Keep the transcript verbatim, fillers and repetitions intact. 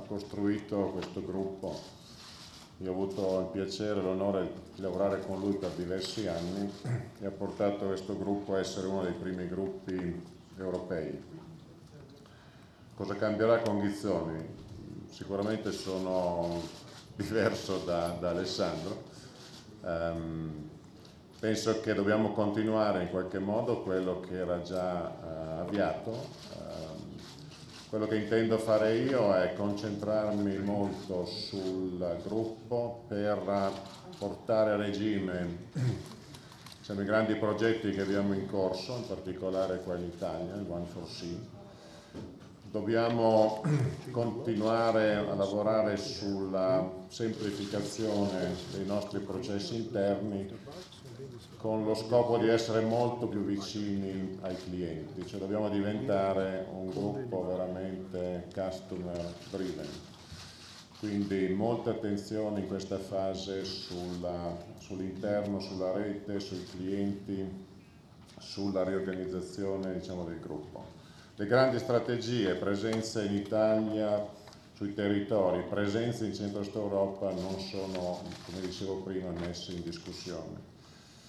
costruito questo gruppo. Io ho avuto il piacere e l'onore di lavorare con lui per diversi anni e ha portato questo gruppo a essere uno dei primi gruppi europei. Cosa cambierà con Ghizzoni? Sicuramente sono diverso da, da Alessandro. Um, penso che dobbiamo continuare in qualche modo quello che era già uh, avviato. Um, quello che intendo fare io è concentrarmi molto sul gruppo per portare a regime diciamo, i grandi progetti che abbiamo in corso, in particolare qua in Italia, il One for Sea. Dobbiamo continuare a lavorare sulla semplificazione dei nostri processi interni con lo scopo di essere molto più vicini ai clienti, cioè dobbiamo diventare un gruppo veramente customer driven. Quindi molta attenzione in questa fase sull'interno, sulla rete, sui clienti, sulla riorganizzazione diciamo, del gruppo. Le grandi strategie, presenza in Italia sui territori, presenza in Centro-Est Europa non sono, come dicevo prima, messe in discussione.